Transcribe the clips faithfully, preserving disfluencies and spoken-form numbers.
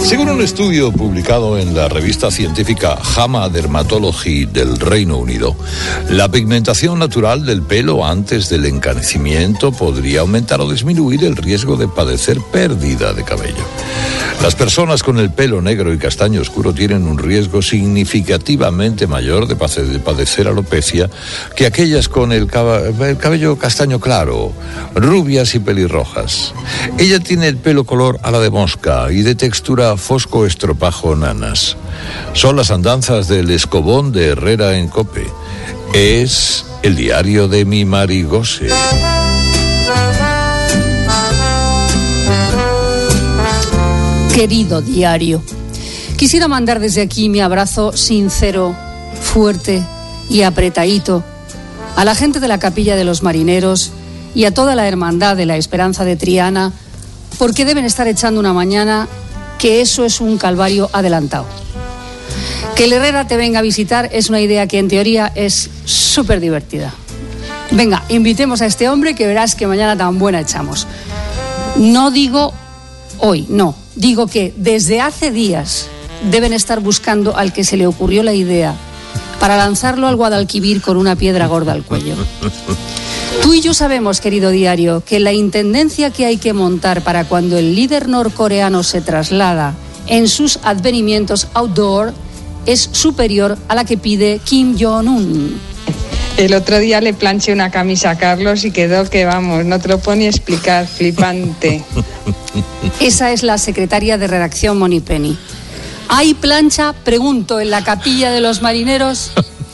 Según un estudio publicado en la revista científica JAMA Dermatology del Reino Unido, la pigmentación natural del pelo antes del encanecimiento podría aumentar o disminuir el riesgo de padecer pérdida de cabello. Las personas con el pelo negro y castaño oscuro tienen un riesgo significativamente mayor de padecer alopecia que aquellas con el, cab- el cabello castaño claro, rubias y pelirrojas. Ella tiene el pelo color ala de mosca y de textura fosco estropajo nanas. Son las andanzas del Escobón de Herrera en COPE. Es el diario de mi Marigose. Querido diario, quisiera mandar desde aquí mi abrazo sincero, fuerte y apretadito a la gente de la Capilla de los Marineros y a toda la hermandad de la Esperanza de Triana, porque deben estar echando una mañana que eso es un calvario adelantado. Que el Herrera te venga a visitar es una idea que en teoría es súper divertida. Venga, invitemos a este hombre que verás que mañana tan buena echamos. No digo hoy, no. Digo que desde hace días deben estar buscando al que se le ocurrió la idea para lanzarlo al Guadalquivir con una piedra gorda al cuello. Tú y yo sabemos, querido diario, que la intendencia que hay que montar para cuando el líder norcoreano se traslada en sus advenimientos outdoor es superior a la que pide Kim Jong-un. El otro día le planché una camisa a Carlos y quedó que, vamos, no te lo puedo ni explicar, flipante. Esa es la secretaria de redacción Moni Penny. ¿Hay plancha? Pregunto, en la Capilla de los Marineros.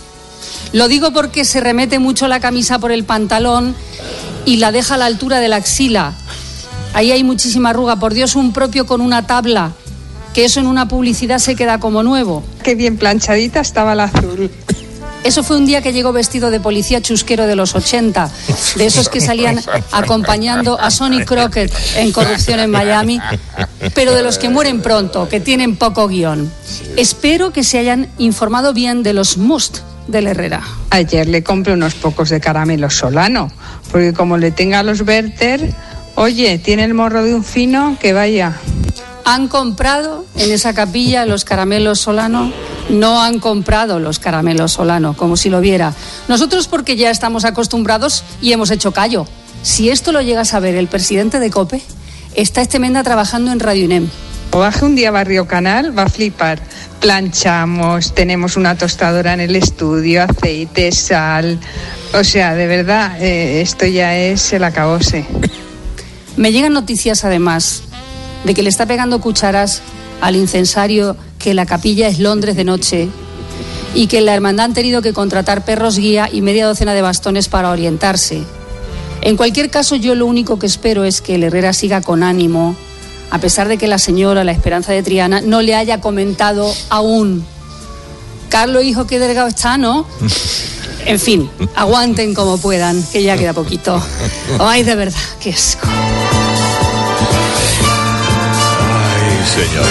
Lo digo porque se remete mucho la camisa por el pantalón y la deja a la altura de la axila. Ahí hay muchísima arruga. Por Dios, un propio con una tabla, que eso en una publicidad se queda como nuevo. Qué bien planchadita estaba la azul. Eso fue un día que llegó vestido de policía chusquero de los ochenta, de esos que salían acompañando a Sonny Crockett en Corrupción en Miami, pero de los que mueren pronto, que tienen poco guión. Espero que se hayan informado bien de los must del Herrera. Ayer le compré unos pocos de caramelo Solano, porque como le tenga a los Werther, oye, tiene el morro de un fino que vaya. ¿Han comprado en esa capilla los caramelos Solano? No han comprado los caramelos Solano, como si lo viera. Nosotros porque ya estamos acostumbrados y hemos hecho callo. Si esto lo llega a saber el presidente de COPE, está este menda trabajando en Radio UNEM. O baje un día a Barrio Canal, va a flipar. Planchamos, tenemos una tostadora en el estudio, aceite, sal. O sea, de verdad, eh, esto ya es el acabose. Me llegan noticias, además, de que le está pegando cucharas al incensario, que la capilla es Londres de noche y que en la hermandad han tenido que contratar perros guía y media docena de bastones para orientarse. En cualquier caso, yo lo único que espero es que el Herrera siga con ánimo, a pesar de que la señora, la Esperanza de Triana, no le haya comentado aún. Carlos, hijo, qué delgado está, ¿no? En fin, aguanten como puedan, que ya queda poquito. Ay, de verdad, qué asco. Ay, señor.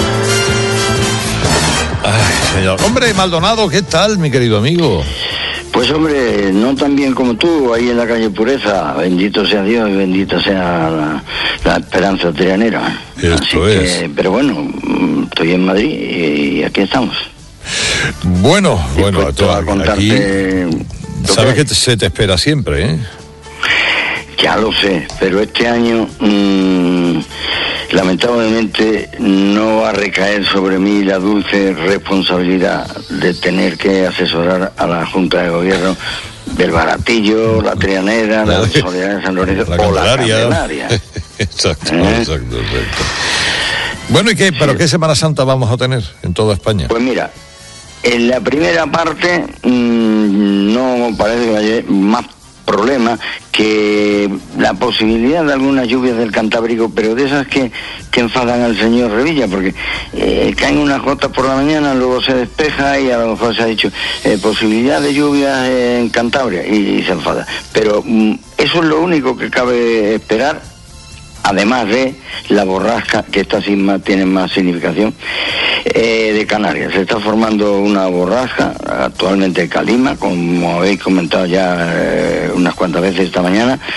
Ay, señor. Hombre, Maldonado, ¿qué tal, mi querido amigo? Pues hombre, no tan bien como tú, ahí en la calle Pureza. Bendito sea Dios y bendita sea la, la Esperanza Trianera. Esto Así es. Que, pero bueno, estoy en Madrid y aquí estamos. Bueno, bueno, Dispuesto a contarte aquí sabes que te, se te espera siempre, ¿eh? Ya lo sé, pero este año mmm, lamentablemente no va a recaer sobre mí la dulce responsabilidad de tener que asesorar a la Junta de Gobierno del Baratillo, la Trianera, la, la Soledad de San Lorenzo la o la Candelaria. Exacto, ¿Eh? exacto, exacto. Bueno, ¿y qué? ¿Pero sí. qué Semana Santa vamos a tener en toda España? Pues mira, en la primera parte mmm, no parece que haya más problema que la posibilidad de algunas lluvias del Cantábrico, pero de esas que, que enfadan al señor Revilla, porque eh, caen unas gotas por la mañana, luego se despeja y a lo mejor se ha dicho eh, posibilidad de lluvias en Cantabria y, y se enfada. Pero mm, eso es lo único que cabe esperar, además de la borrasca, que esta sí más, tiene más significación, eh, de Canarias. Se está formando una borrasca, actualmente Calima, como habéis comentado ya eh, unas cuantas veces esta mañana,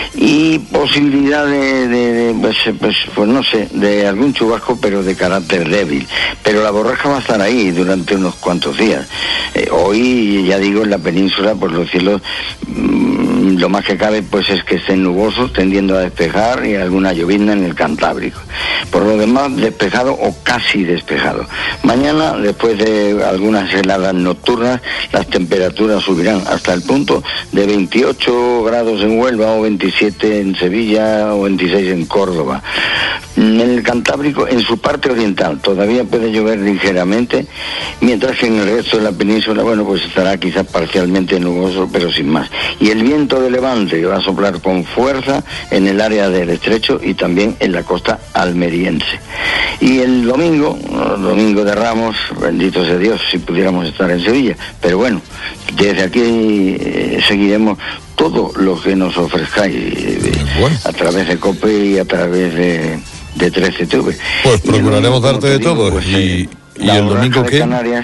y posibilidad de, de, de pues, pues, pues no sé, de algún chubasco, pero de carácter débil. Pero la borrasca va a estar ahí durante unos cuantos días. Eh, hoy, ya digo, en la península, pues los cielos, mmm, lo más que cabe, pues es que estén nubosos, tendiendo a despejar, y alguna llovizna en el Cantábrico. Por lo demás, despejado o casi despejado. Mañana, después de algunas heladas nocturnas, las temperaturas subirán hasta el punto de veintiocho grados en Huelva, o veintisiete en Sevilla, o veintiséis en Córdoba. En el Cantábrico, en su parte oriental, todavía puede llover ligeramente, mientras que en el resto de la península, bueno, pues estará quizás parcialmente nuboso, pero sin más. Y el viento de levante va a soplar con fuerza en el área del estrecho y también en la costa almeriense. Y el domingo, el domingo de Ramos, bendito sea Dios si pudiéramos estar en Sevilla, pero bueno, desde aquí eh, seguiremos todo lo que nos ofrezcáis eh, bueno. a través de COPE y a través de, de trece T V. Pues procuraremos darte de digo, todo. Pues, y, eh, y el domingo qué. Canarias,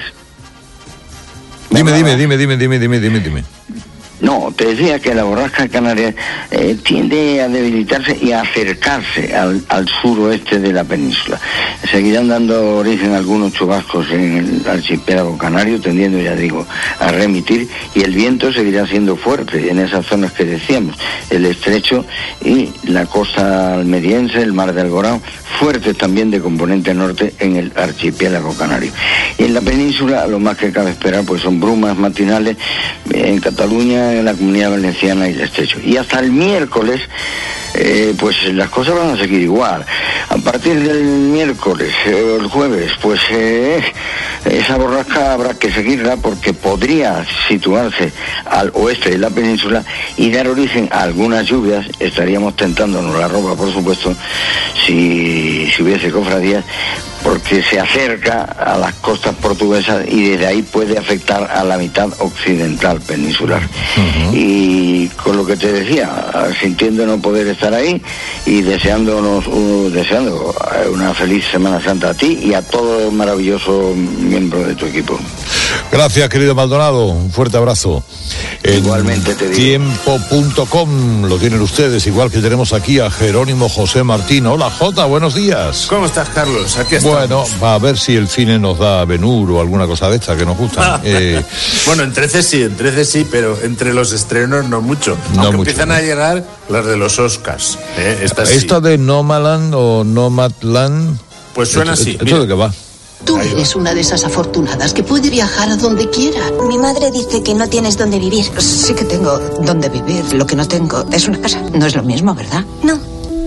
dime, dime, dime, dime, dime, dime, dime, dime. No, te decía que la borrasca de Canarias eh, tiende a debilitarse y a acercarse al, al suroeste de la península. Seguirán dando origen a algunos chubascos en el archipiélago canario, tendiendo, ya digo, a remitir, y el viento seguirá siendo fuerte en esas zonas que decíamos, el estrecho y la costa almeriense, el mar de Alborán, fuertes también de componente norte en el archipiélago canario. Y en la península, lo más que cabe esperar, pues son brumas matinales en Cataluña, en la Comunidad Valenciana y el estrecho. Y hasta el miércoles, eh, pues las cosas van a seguir igual. A partir del miércoles, eh, el jueves, pues eh, esa borrasca habrá que seguirla, porque podría situarse al oeste de la península y dar origen a algunas lluvias. Estaríamos tentándonos la ropa, por supuesto, si, si hubiese cofradías, porque se acerca a las costas portuguesas y desde ahí puede afectar a la mitad occidental peninsular. Uh-huh. Y con lo que te decía, sintiendo no poder estar ahí y deseándonos, uh, deseando una feliz Semana Santa a ti y a todo el maravilloso miembro de tu equipo. Gracias, querido Maldonado, un fuerte abrazo. Igualmente te digo. Tiempo punto com lo tienen ustedes, igual que tenemos aquí a Jerónimo José Martín. Hola, Jota, buenos días. ¿Cómo estás, Carlos? Aquí estamos. Bueno, a ver si el cine nos da Ben-Hur o alguna cosa de esta que nos gusta. eh... Bueno, en trece sí, en trece sí, pero entre los estrenos no mucho. No Aunque mucho. Empiezan a llegar las de los Oscars. ¿eh? Esta, Esta sí. de Nomadland o Nomadland. Pues suena ¿Esto, así. ¿Esto Mira. de qué va? Tú eres una de esas afortunadas que puede viajar a donde quiera. Mi madre dice que no tienes dónde vivir. Sí que tengo donde vivir. Lo que no tengo es una casa. No es lo mismo, ¿verdad? No.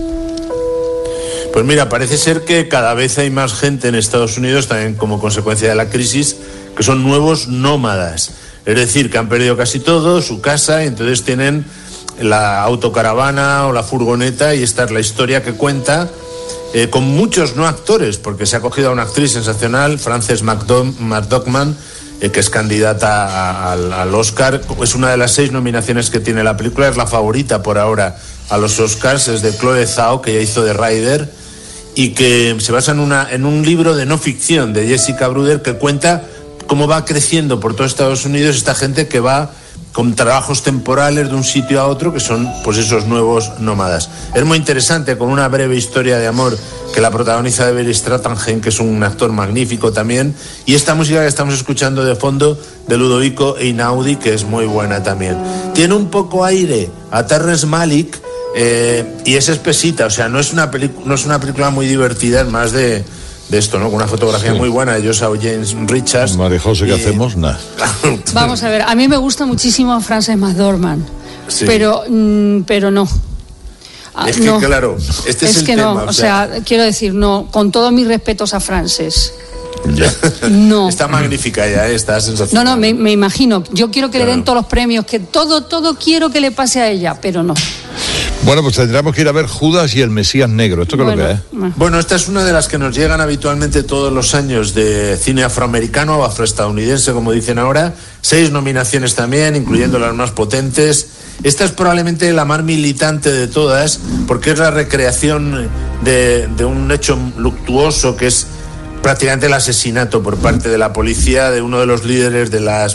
Pues mira, parece ser que cada vez hay más gente en Estados Unidos, también como consecuencia de la crisis, que son nuevos nómadas. Es decir, que han perdido casi todo, su casa, y entonces tienen la autocaravana o la furgoneta, y esta es la historia que cuenta, eh, con muchos no actores, porque se ha cogido a una actriz sensacional, Frances McDormand, eh, que es candidata a, a, al Oscar. Es una de las seis nominaciones que tiene la película, es la favorita por ahora a los Oscars, es de Chloe Zhao, que ya hizo de Rider, y que se basa en, una, en un libro de no ficción de Jessica Bruder, que cuenta cómo va creciendo por todo Estados Unidos esta gente que va con trabajos temporales de un sitio a otro, que son pues esos nuevos nómadas. Es muy interesante, con una breve historia de amor que la protagoniza de Barry Strathagen, que es un actor magnífico también, y esta música que estamos escuchando de fondo de Ludovico Einaudi, que es muy buena también. Tiene un poco aire a Terrence Malick, eh, y es espesita, o sea, no es una pelic- no es una película muy divertida, es más de de esto, ¿no? Con una fotografía sí. muy buena de Joshua James Richards. María José, ¿qué y... hacemos? Nada. Vamos a ver, a mí me gusta muchísimo Frances McDormand, sí. pero, mm, pero no. Es que, no. claro, este es, es el que tema. no, o sea... sea, quiero decir, no, con todos mis respetos a Frances. Ya. No. Está magnífica ya, ¿eh? Está sensacional. No, no, me, me imagino. Yo quiero que claro. le den todos los premios, que todo, todo quiero que le pase a ella, pero no. Bueno, pues tendríamos que ir a ver Judas y el Mesías Negro. ¿Esto qué bueno, es lo que es? Bueno, esta es una de las que nos llegan habitualmente todos los años de cine afroamericano o afroestadounidense, como dicen ahora. Seis nominaciones también, incluyendo las más potentes. Esta es probablemente la más militante de todas, porque es la recreación de, de un hecho luctuoso, que es prácticamente el asesinato por parte de la policía de uno de los líderes de las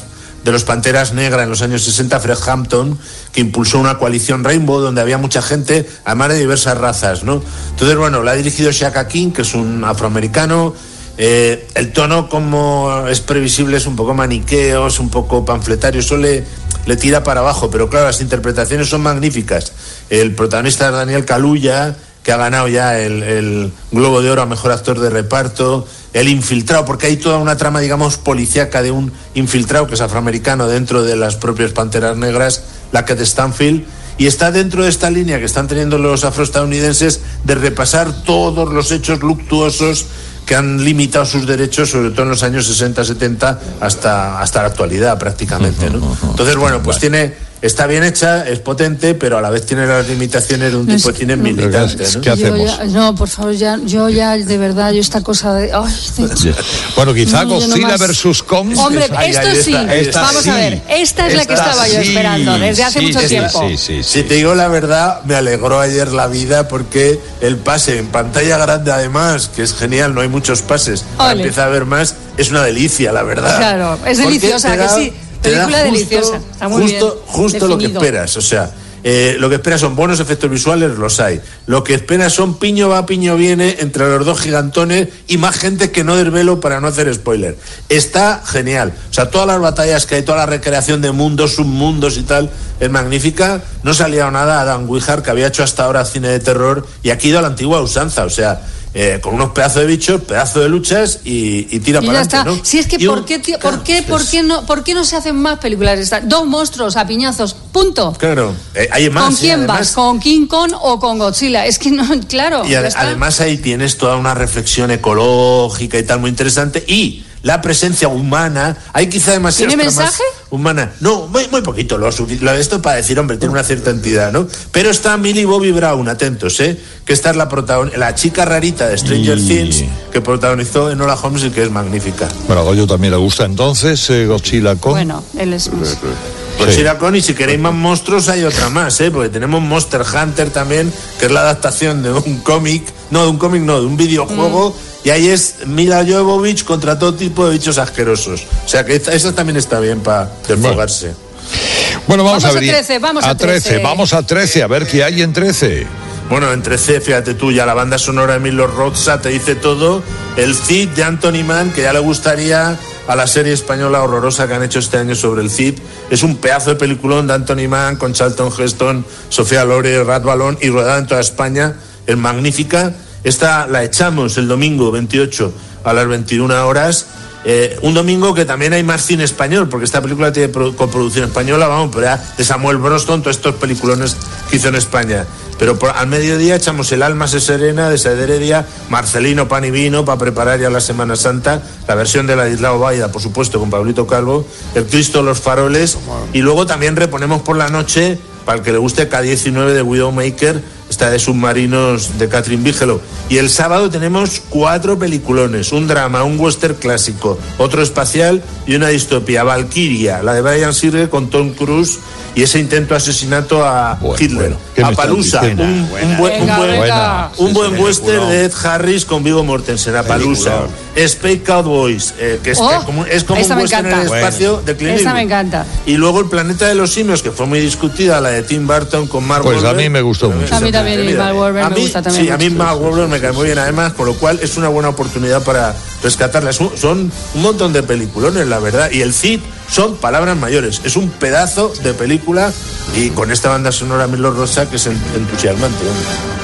de los Panteras Negras en los años sesenta, Fred Hampton, que impulsó una coalición Rainbow donde había mucha gente, además de diversas razas, ¿no? Entonces, bueno, la ha dirigido Shaka King, que es un afroamericano. Eh, el tono, como es previsible, es un poco maniqueo, es un poco panfletario, eso le, le tira para abajo, pero claro, las interpretaciones son magníficas. El protagonista es Daniel Kaluuya, que ha ganado ya el, el Globo de Oro a Mejor Actor de Reparto. El infiltrado, porque hay toda una trama, digamos, policíaca de un infiltrado que es afroamericano dentro de las propias Panteras Negras, Lakeith Stanfield, y está dentro de esta línea que están teniendo los afroestadounidenses de repasar todos los hechos luctuosos que han limitado sus derechos, sobre todo en los años sesenta, setenta, hasta, hasta la actualidad prácticamente, ¿no? Entonces, bueno, pues tiene... Está bien hecha, es potente, pero a la vez tiene las limitaciones de un no, tipo de cine militante, ¿no? ¿Qué hacemos? Ya, no, por favor, ya, yo ya, de verdad, yo esta cosa de... Ay, de... Bueno, quizá no, Godzilla más... versus Kong. Hombre, ay, esto ay, sí, esta, esta, vamos sí, a ver, esta es esta la que estaba sí, yo esperando desde hace sí, mucho sí, tiempo. Sí, sí, sí, si te digo la verdad, me alegró ayer la vida porque el pase en pantalla grande, además, que es genial, no hay muchos pases, ahora empieza a haber más, es una delicia, la verdad. Claro, es deliciosa, que sí. Película justo, deliciosa, está muy justo, bien justo lo que esperas, o sea, eh, lo que esperas son buenos efectos visuales, los hay. Lo que esperas son piño va, piño viene entre los dos gigantones y más gente que no desvelo para no hacer spoiler. Está genial, o sea, todas las batallas que hay, toda la recreación de mundos, submundos y tal, es magnífica. No se ha liado nada a Dan Wihar, que había hecho hasta ahora cine de terror y aquí ha ido a la antigua usanza, o sea... Eh, con unos pedazos de bichos, pedazos de luchas y, y tira y para ya adelante, está. ¿no? Si es que, y ¿por, un, qué, tío, claro, ¿por, qué, por, qué no, ¿por qué no se hacen más películas de estas? Dos monstruos a piñazos, punto. Claro, eh, hay más. ¿Con quién además, vas? ¿Con King Kong o con Godzilla? Es que no, claro. Y ad- además ahí tienes toda una reflexión ecológica y tal muy interesante y la presencia humana, hay quizá demasiadas ¿Tiene tramas mensaje? Humana. No, muy, muy poquito, lo, sufic- lo esto para decir, hombre, tiene una cierta entidad, ¿no? Pero está Millie Bobby Brown, atentos, ¿eh? Que esta es la protagon- la chica rarita de Stranger Y... Things, que protagonizó Enola Holmes y que es magnífica. Bueno, a Goyo también le gusta entonces eh, Godzilla Kong. Bueno, él es más. Godzilla sí. Kong, y si queréis más monstruos hay otra más, ¿eh? Porque tenemos Monster Hunter también, que es la adaptación de un cómic, no, de un cómic no, de un videojuego, mm. y ahí es Mila Jovovich contra todo tipo de bichos asquerosos. O sea que esa también está bien para desfogarse. Bueno, vamos, vamos a ver. A trece, vamos a, a trece. trece. Vamos a trece, a ver qué hay en trece. Bueno, en trece, fíjate tú, ya la banda sonora de Milo Roza te dice todo. El Cid de Anthony Mann, que ya le gustaría a la serie española horrorosa que han hecho este año sobre el Cid. Es un pedazo de peliculón de Anthony Mann con Charlton Heston, Sofía Loren, Rat Ballón y rodada en toda España. Es magnífica. Esta la echamos el domingo veintiocho a las veintiuna horas. Eh, un domingo que también hay más cine español, porque esta película tiene pro- coproducción española, vamos, pero ya de Samuel Broston, todos estos peliculones que hizo en España. Pero por, al mediodía echamos El alma se serena de Saed Heredia, Marcelino Pan y Vino para preparar ya la Semana Santa, la versión de Ladislao Baida, por supuesto, con Pablito Calvo, El Cristo de los faroles, y luego también reponemos por la noche, para el que le guste, K diecinueve de Widowmaker, esta de submarinos de Catherine Bigelow. Y el sábado tenemos cuatro peliculones, un drama, un western clásico, otro espacial y una distopía. Valkyria, la de Brian Singer con Tom Cruise y ese intento de asesinato a bueno, Hitler. Bueno, a Palusa, un, un, un buen, venga, un buen, venga. un buen Sí, sí, western de Ed Harris con Viggo Mortensen, a Palusa. Space Cowboys, eh, que es, Oh, que como, es como un esa me western en el encanta. espacio Bueno. de Clint Esa Eastwood. me encanta. Y luego El planeta de los simios, que fue muy discutida, la de Tim Burton con Mark Pues a Wahlberg. mí me gustó mucho. A mí también, y Mark Wahlberg A me mí, gusta también sí, a mí mucho. Mark Wahlberg me cae muy bien además, con lo cual es una buena oportunidad para rescatarla. Es un- son un montón de peliculones, la verdad, y el Cid son palabras mayores. Es un pedazo de película y con esta banda sonora Milo Rosa que es en- entusiasmante. ¿no?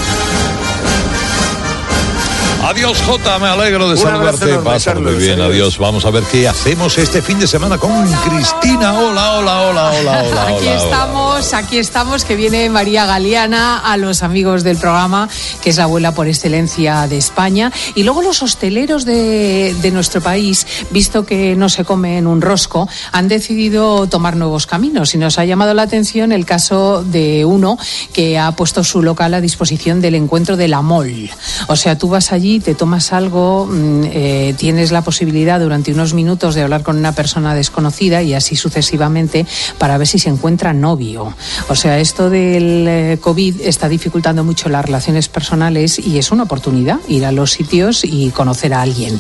Adiós, Jota, me alegro de Un abrazo saludarte. enorme, Pásalo muy Carlos, bien, adiós. adiós. Vamos a ver qué hacemos este fin de semana con Cristina. Hola, hola, hola, hola, hola. Aquí hola, estamos, hola. aquí estamos, que viene María Galeana, a los amigos del programa, que es la abuela por excelencia de España. Y luego los hosteleros de, de nuestro país, visto que no se comen un rosco, han decidido tomar nuevos caminos. Y nos ha llamado la atención el caso de uno que ha puesto su local a disposición del encuentro de la Mol. O sea, tú vas allí, te tomas algo, eh, tienes la posibilidad durante unos minutos de hablar con una persona desconocida y así sucesivamente para ver si se encuentra novio. O sea, esto del eh, COVID está dificultando mucho las relaciones personales y es una oportunidad ir a los sitios y conocer a alguien.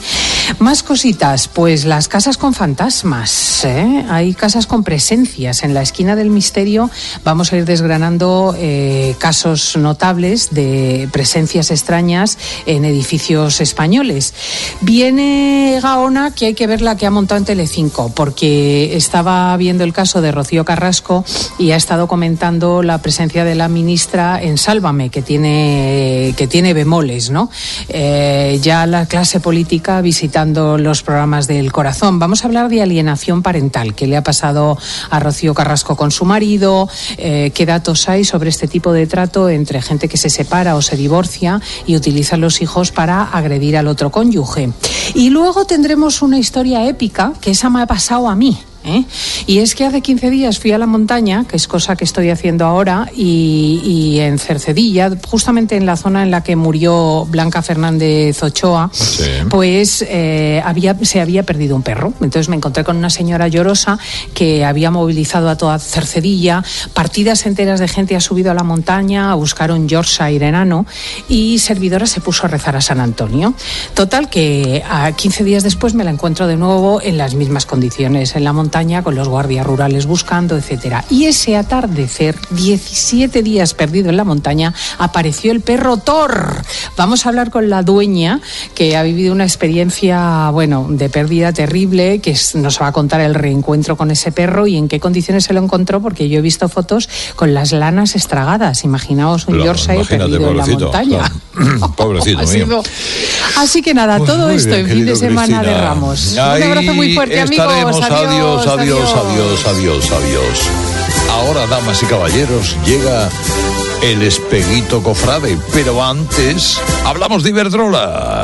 Más cositas, pues las casas con fantasmas, ¿eh? Hay casas con presencias. En la esquina del misterio vamos a ir desgranando eh, casos notables de presencias extrañas en edificios españoles. Viene Gaona, que hay que ver la que ha montado en Telecinco, porque estaba viendo el caso de Rocío Carrasco y ha estado comentando la presencia de la ministra en Sálvame, que tiene, que tiene bemoles, ¿no? Eh, ya la clase política visitando los programas del corazón. Vamos a hablar de alienación parental, que le ha pasado a Rocío Carrasco con su marido, eh, qué datos hay sobre este tipo de trato entre gente que se separa o se divorcia y utiliza los hijos para agredir al otro cónyuge. Y luego tendremos una historia épica, que esa me ha pasado a mí. ¿Eh? Y es que hace quince días fui a la montaña, que es cosa que estoy haciendo ahora, y, y en Cercedilla, justamente en la zona en la que murió Blanca Fernández Ochoa, sí. pues eh, había, se había perdido un perro. Entonces me encontré con una señora llorosa que había movilizado a toda Cercedilla, partidas enteras de gente ha subido a la montaña a buscar un Yorkshire enano, y servidora se puso a rezar a San Antonio. Total, que a quince días después me la encuentro de nuevo en las mismas condiciones, en la montaña, con los guardias rurales buscando, etcétera. Y ese atardecer, diecisiete días perdido en la montaña, apareció el perro Thor. Vamos a hablar con la dueña, que ha vivido una experiencia, bueno, de pérdida terrible, que nos va a contar el reencuentro con ese perro y en qué condiciones se lo encontró, porque yo he visto fotos con las lanas estragadas. Imaginaos un Yorkshire perdido en la montaña. Claro. Pobrecito mío. Sido... Así que nada, todo pues esto bien, en fin de semana Cristina. De Ramos. Ahí un abrazo muy fuerte, amigos. Adiós, adiós, adiós, adiós, adiós, adiós. Ahora, damas y caballeros, llega el Espeguito Cofrade, pero antes hablamos de Iberdrola.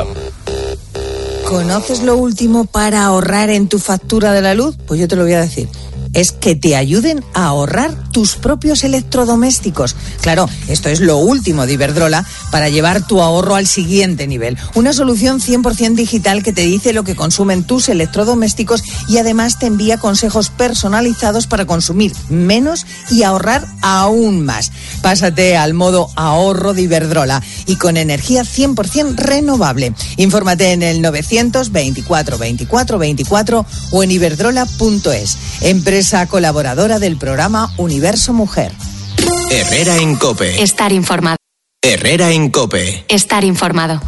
¿Conoces lo último para ahorrar en tu factura de la luz? Pues yo te lo voy a decir. Es que te ayuden a ahorrar tus propios electrodomésticos. Claro, esto es lo último de Iberdrola para llevar tu ahorro al siguiente nivel. Una solución cien por ciento digital que te dice lo que consumen tus electrodomésticos y además te envía consejos personalizados para consumir menos y ahorrar aún más. Pásate al modo ahorro de Iberdrola y con energía cien por ciento renovable. Infórmate en el novecientos veinticuatro veinticuatro veinticuatro o en iberdrola punto es. Empresa colaboradora del programa Universo Mujer. Herrera en COPE. Estar informado. Herrera en COPE. Estar informado.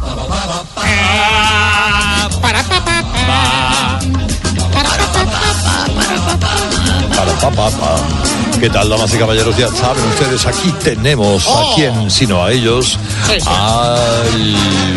Para pa, pa, pa. ¿Qué tal, damas y caballeros? Ya saben ustedes, aquí tenemos oh. a quién, sino a ellos, sí, sí. al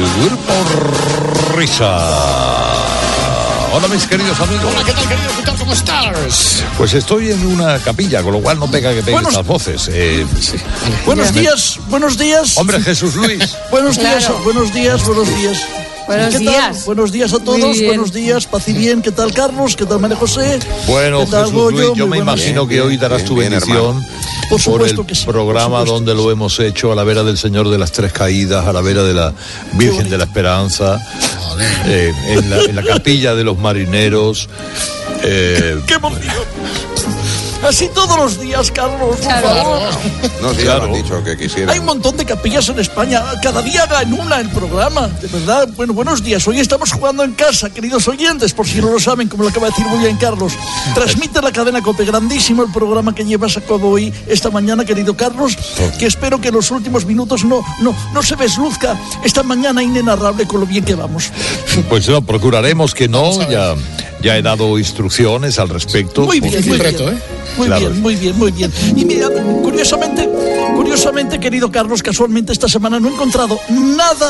Grupo Risa. Hola, mis queridos amigos. Hola, ¿qué tal, querido? ¿Qué tal? ¿Cómo estás? Pues estoy en una capilla, con lo cual no pega que peguen buenos... estas voces. Eh, sí. Buenos días, buenos días. Hombre, Jesús Luis. buenos días, claro. buenos días, buenos días. Buenos días. Tal? Buenos días a todos, buenos días, paz y bien. ¿Qué tal, Carlos? ¿Qué tal, María José? Bueno, ¿Qué tal, Jesús Luis, yo, yo me bueno. imagino que hoy darás bien, tu bendición bien, por, supuesto por el que sí, programa por donde lo hemos hecho a la vera del Señor de las Tres Caídas, a la vera de la Virgen de la Esperanza, eh, en, la, en la capilla de los marineros. Eh, ¡Qué emoción! Así todos los días, Carlos, por claro. favor. No, sí, claro. Han dicho que quisiera. Hay un montón de capillas en España. Cada día haga en una el programa. De verdad, bueno, buenos días. Hoy estamos jugando en casa, queridos oyentes, por si no lo saben, como lo acaba de decir muy bien Carlos. Transmite la cadena COPE, grandísimo el programa que llevas a cabo hoy, esta mañana, querido Carlos, que espero que en los últimos minutos no, no, no se desluzca esta mañana inenarrable con lo bien que vamos. Pues no, procuraremos que no, ya... Ya he dado instrucciones al respecto. Muy bien, muy reto, bien. ¿eh? Muy claro. bien, muy bien, muy bien. Y mira, curiosamente, curiosamente, querido Carlos, casualmente esta semana no he encontrado nada,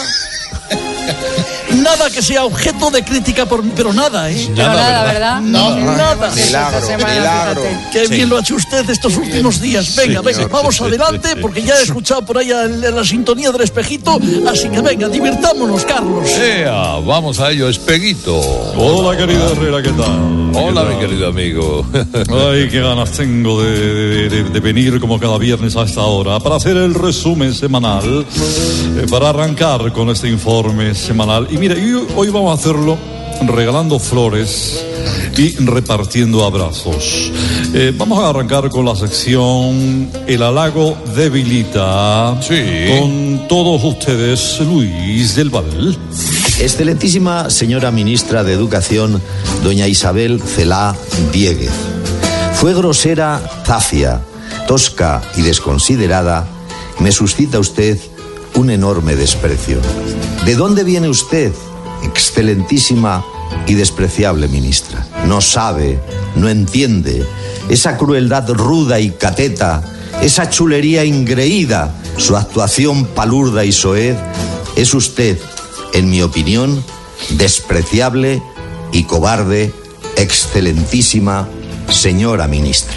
nada que sea objeto de crítica, por, pero nada, ¿eh? Pero nada, nada, ¿verdad? No, no, nada. Milagro, milagro. Qué sí. bien lo ha hecho usted estos últimos días. Venga, sí, venga, señor, vamos sí, adelante, sí, porque ya he escuchado por ahí la, la sintonía del espejito, así que venga, divirtámonos, Carlos. Ea, vamos a ello, Espeguito. Hola, querido Herrera, ¿qué tal? Hola, ¿Qué tal? Mi querido amigo. Ay, qué ganas tengo de, de, de venir como cada viernes a esta hora para hacer el resumen semanal, eh, para arrancar con este informe semanal. Y mira, yo, hoy vamos a hacerlo regalando flores y repartiendo abrazos. Eh, vamos a arrancar con la sección El halago debilita. Sí. Con todos ustedes, Luis del Val. Excelentísima señora ministra de Educación, doña Isabel Celá Diéguez. Fue grosera, zafia, tosca y desconsiderada. Me suscita usted un enorme desprecio. ¿De dónde viene usted, excelentísima y despreciable ministra? No sabe, no entiende esa crueldad ruda y cateta, esa chulería ingreída, su actuación palurda y soez. Es usted, en mi opinión, despreciable y cobarde, excelentísima señora ministra.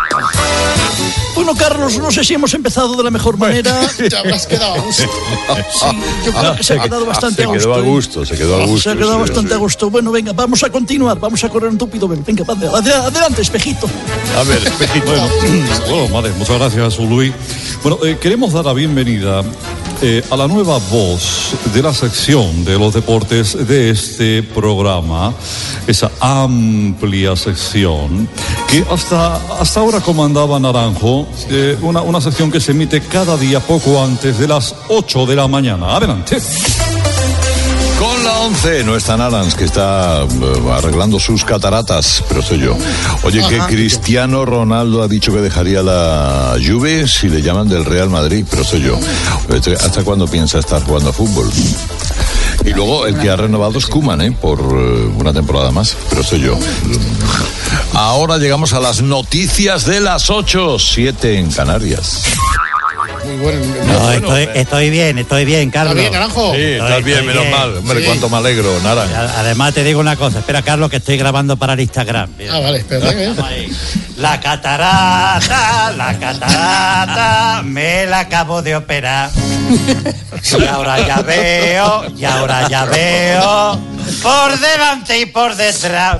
Bueno, Carlos, no sé si hemos empezado de la mejor manera. Te habrás quedado a gusto. Sí, yo creo que se ha quedado bastante se a gusto. Quedó a gusto, se quedó a gusto. Se ha quedado sí, bastante sí. a gusto. Bueno, venga, vamos a continuar, vamos a correr un tupido velo. Venga, adelante, espejito. A ver, espejito. Bueno, bueno, vale, muchas gracias, Luis. Bueno, eh, queremos dar la bienvenida eh, a la nueva voz de la sección de los deportes de este programa, esa amplia sección que hasta, hasta ahora comandaba Naranjo, eh, una, una sección que se emite cada día poco antes de las ocho de la mañana. Adelante. Con la once no está Narans, que está uh, arreglando sus cataratas, pero soy yo. Oye, que Ajá. Cristiano Ronaldo ha dicho que dejaría la Juve si le llaman del Real Madrid, pero soy yo. ¿Hasta cuándo piensa estar jugando a fútbol? Y luego el que ha renovado es Koeman, ¿eh? Por uh, una temporada más, pero soy yo. Ahora llegamos a las noticias de las ocho, siete en Canarias. Muy bueno. muy No, bueno. estoy, estoy bien, estoy bien, Carlos. ¿Está bien, Naranjo? Sí, estás Estoy- bien, estoy menos bien. mal. Hombre, Sí. cuánto me alegro, Naran. A- Además te digo una cosa, espera, Carlos, que estoy grabando para el Instagram. Mira. Ah, vale, espera. ¿eh? Ahí. La catarata, la catarata, me la acabo de operar. Y ahora ya veo, y ahora ya veo, por delante y por detrás.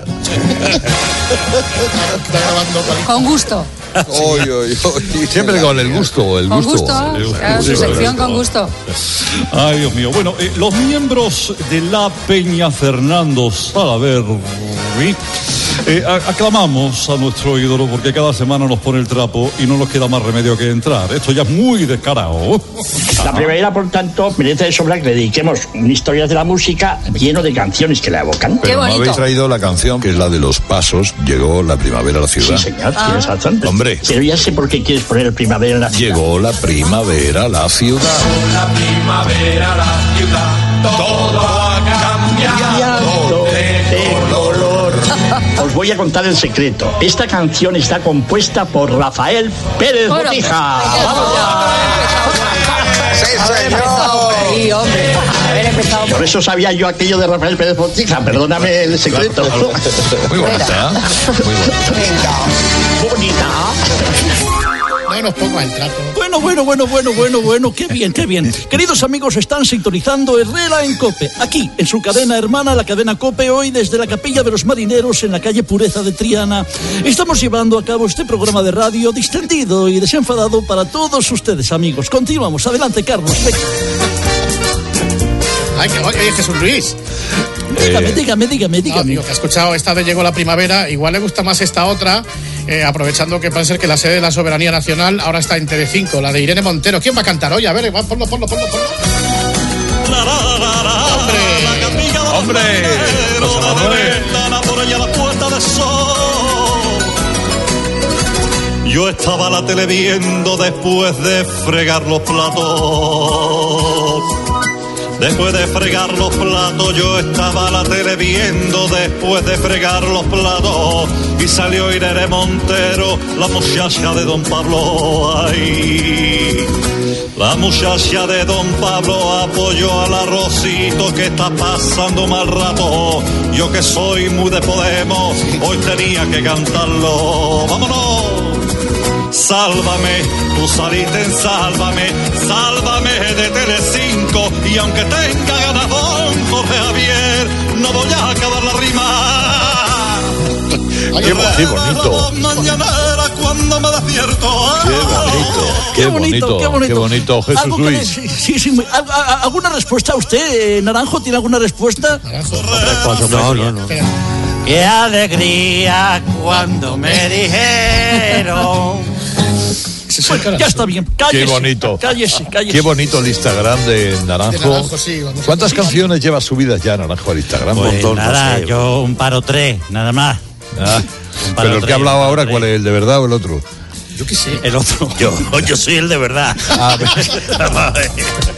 Está grabando con- Con gusto. Oy, oy, oy. Siempre con el gusto, el Con gusto. gusto. El Claro, su gusto. sección con gusto. Ay, Dios mío. Bueno, eh, los miembros de la Peña Fernando Salaverry eh, a- aclamamos a nuestro ídolo porque cada semana nos pone el trapo y no nos queda más remedio que entrar. Esto ya es muy descarado. La primavera, por tanto, merece de sobra que le dediquemos una historia de la música lleno de canciones que la evocan. Pero no habéis traído la canción que es la de los pasos. Llegó la primavera a la ciudad. Sí, señor, tienes razón. Hombre. Pero ya sé por qué quieres poner el primavera en la ciudad. Llegó la primavera a la ciudad. La primavera, la ciudad, todo ha cambiado de color. Os voy a contar el secreto. Esta canción está compuesta por Rafael Pérez Bueno, Botija. venga, ¡Vamos ya! ¡Sí, señor! Sí, hombre. Haber empezado Por eso sabía yo aquello de Rafael Pérez Botija. Perdóname el secreto. Muy bonita, ¿eh? Muy bonita. Bonita. No nos ponga el trapo. Bueno, bueno, bueno, bueno, bueno, bueno, qué bien, qué bien. Queridos amigos, están sintonizando Herrera en COPE, aquí, en su cadena hermana, la cadena COPE, hoy desde la Capilla de los Marineros, en la calle Pureza de Triana. Estamos llevando a cabo este programa de radio distendido y desenfadado para todos ustedes, amigos. Continuamos, adelante, Carlos. Venga. Ay, que, oye, Jesús Luis. Dígame, Eh, dígame, dígame, No, dígame. digo, que ha escuchado esta de Llegó la Primavera. Igual le gusta más esta otra, eh, aprovechando que parece ser que la sede de la Soberanía Nacional ahora está en Telecinco, la de Irene Montero. ¿Quién va a cantar hoy? A ver, va, ponlo, ponlo, ponlo, ponlo. ¡Hombre! ¡Hombre! José Manuel. Por allá la puerta del sol. Yo estaba la tele viendo después de fregar los platos. Después de fregar los platos, yo estaba la tele viendo después de fregar los platos. Y salió Irene Montero, la muchacha de Don Pablo. Ay, la muchacha de Don Pablo apoyó al arrocito que está pasando mal rato. Yo que soy muy de Podemos, hoy tenía que cantarlo. ¡Vámonos! Sálvame, tú saliste en Sálvame, Sálvame de Telecinco. Y aunque tenga ganas don Jorge Javier, no voy a acabar la rima. Qué, bo- qué bonito. Mañanera cuando me despierto. Qué bonito. Qué bonito. qué bonito. Qué bonito, Jesús ¿Algo que le- Luis. Sí, sí, sí, muy- ¿al- a- ¿Alguna respuesta a usted, eh, Naranjo? ¿Tiene alguna respuesta? No, no, no. Qué alegría cuando me dijeron Bueno, ya está bien, cállese. Qué bonito. Cállese, cállese. Qué bonito el Instagram de Naranjo. De Naranjo, sí, vamos a ¿Cuántas ver. canciones lleva subidas ya Naranjo al Instagram? Pues Un montón, nada, no sé. yo un paro tres, nada más. Ah, Un paro pero el que tres, ha hablado un paro ahora, tres. ¿cuál es? ¿El de verdad o el otro? Yo qué sé. El otro. Yo, yo soy el de verdad. Ah, Vamos a ver.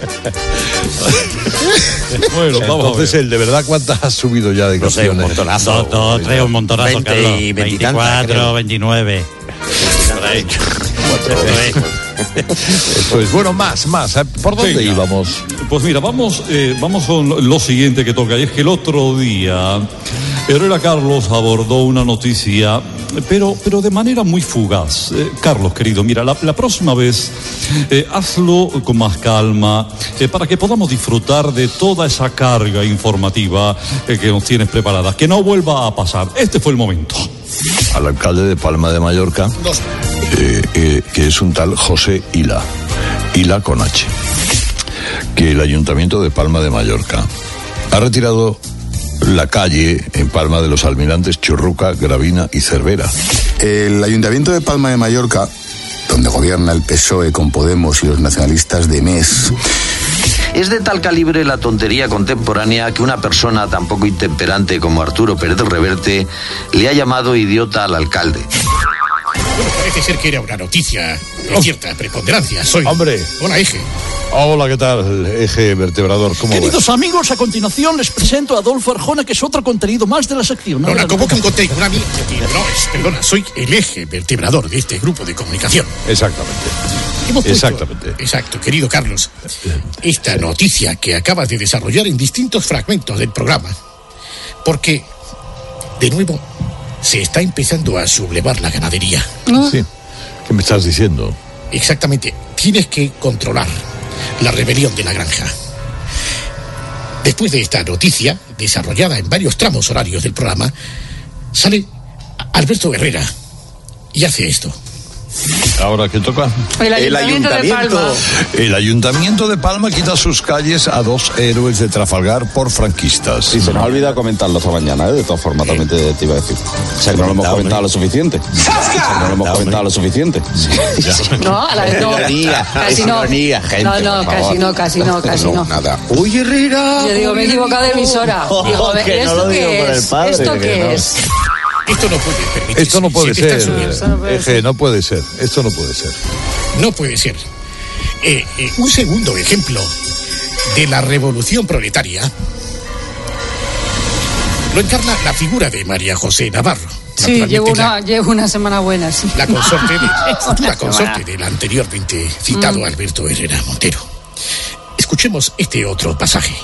bueno, entonces el de verdad, ¿cuántas has subido ya de No sé, un canciones? montonazo. Dos, dos, tres, un montonazo, veinte Carlos. y veintitantas, veinticuatro, creo. veintinueve. Por ahí. Eso es. Eso es. Bueno, más, más. ¿Por dónde Venga. íbamos? Pues mira, vamos, eh, vamos con lo siguiente que toca. Y es que el otro día Herrera Carlos abordó una noticia, pero, pero de manera muy fugaz. Eh, Carlos, querido, mira, la, la próxima vez eh, hazlo con más calma eh, para que podamos disfrutar de toda esa carga informativa eh, que nos tienes preparada. Que no vuelva a pasar. Este fue el momento. Al alcalde de Palma de Mallorca, eh, eh, que es un tal José Hila, Hila con H, que el Ayuntamiento de Palma de Mallorca ha retirado la calle en Palma de los almirantes Churruca, Gravina y Cervera. El Ayuntamiento de Palma de Mallorca, donde gobierna el P S O E con Podemos y los nacionalistas de M E S, Es de tal calibre la tontería contemporánea que una persona tan poco intemperante como Arturo Pérez Reverte le ha llamado idiota al alcalde. Bueno, parece ser que era una noticia de cierta preponderancia. Soy. Hombre. Hola, Eje. Hola, ¿qué tal, eje vertebrador? ¿Cómo Queridos amigos, a continuación les presento a Adolfo Arjona, que es otro contenido más de la sección. No, no, ¿cómo que un contenido? Una mía, tío. No, es, perdona, soy el eje vertebrador de este grupo de comunicación. Exactamente. Hemos puesto- Exactamente. Exacto, querido Carlos. Esta noticia que acabas de desarrollar en distintos fragmentos del programa. Porque, de nuevo, se está empezando a sublevar la ganadería. Sí. ¿Qué me estás diciendo? Exactamente. Tienes que controlar la rebelión de la granja. Después de esta noticia, desarrollada en varios tramos horarios del programa, sale Alberto Herrera y hace esto. ¿Ahora qué toca? El Ayuntamiento de Palma. El Ayuntamiento de Palma quita sus calles a dos héroes de Trafalgar por franquistas. Sí, se nos ha olvidado comentarlo esta mañana, ¿eh? De todas formas, también te, te iba a decir. O sea, que no lo hemos comentado lo suficiente. O sea, que no lo hemos comentado lo suficiente. No, a la vez no. Ironía, Casi es no. ironía, gente, No, no, por casi favor. no, casi no, casi no. Nada. Uy, Herrera. Yo digo, me he equivocado de emisora. Digo, que no ¿esto lo digo qué por el es? padre, ¿Esto que qué no. es? Esto no puede permitirse. Esto no puede Se te ser, está subiendo. Esto no puede eje, ser. no puede ser. Esto no puede ser. No puede ser. Eh, eh, un segundo ejemplo de la revolución proletaria lo encarna la figura de María José Navarro. Sí, Naturalmente, llevo la- una, llevo una semana buena, sí. La consorte, de, futura Una consorte semana. del anteriormente citado Mm. Alberto Herrera Montero. Escuchemos este otro pasaje.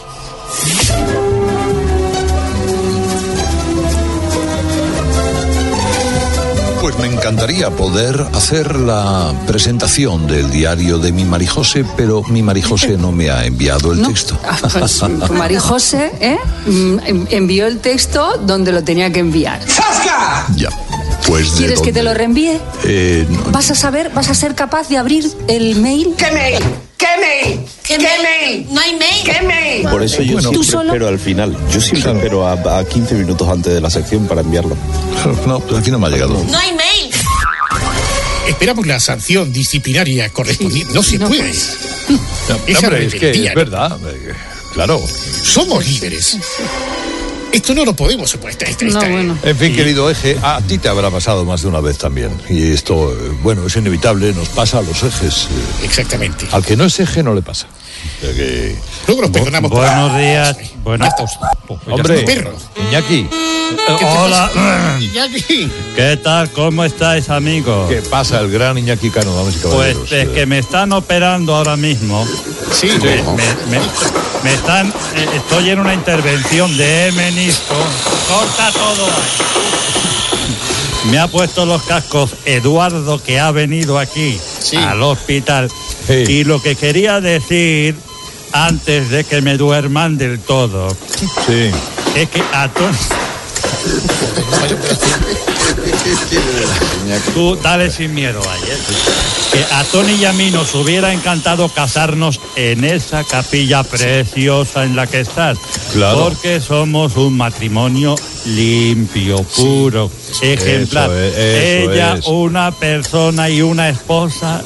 Pues me encantaría poder hacer la presentación del diario de mi Marijose, pero mi Marijose no me ha enviado el No. texto. Ah, pues, tu Marijose ¿eh? Mm, en- envió el texto donde lo tenía que enviar. Ya. Pues de ¿Quieres que dónde? te lo reenvíe? Eh, no. ¿Vas a saber, vas a ser capaz de abrir el mail? ¿Qué mail? ¿Qué mail? ¿Qué, mail? No hay mail. ¿Qué mail? Por eso yo ¿Tú siempre solo? espero al final. Yo siempre espero a, a quince minutos antes de la sección para enviarlo. No, pues aquí no me ha llegado. No hay mail. Esperamos la sanción disciplinaria correspondiente. No se no puede. No, Esa hombre, es que rebeldía, es verdad. eh, Claro. Somos líderes. Esto no lo podemos supuestar. Esta, No, esta- bueno. En fin, querido eje, a ti te habrá pasado más de una vez también. Y esto, eh, bueno, es inevitable, nos pasa a los ejes. eh, Exactamente. Al que no es eje no le pasa. O sea que- Luego nos perdonamos. por- Buenos días. Buenos Hombre, perro. Iñaki, Hola. Iñaki. ¿Qué tal? ¿Cómo estáis, amigos? ¿qué pasa? El gran Iñaki Cano, damas y Pues caballeros. es que me están operando ahora mismo. Sí, Me, me- me están. eh, estoy en una intervención de menisco. Corta todo ahí. Me ha puesto los cascos Eduardo, que ha venido aquí Sí. al hospital. Sí. Y lo que quería decir antes de que me duerman del todo Sí. es que a todos. Tú dale sin miedo, ayer. que a Tony y a mí nos hubiera encantado casarnos en esa capilla preciosa en la que estás. Claro. Porque somos un matrimonio limpio, puro, sí, ejemplar. Eso es, eso Ella es. una persona y una esposa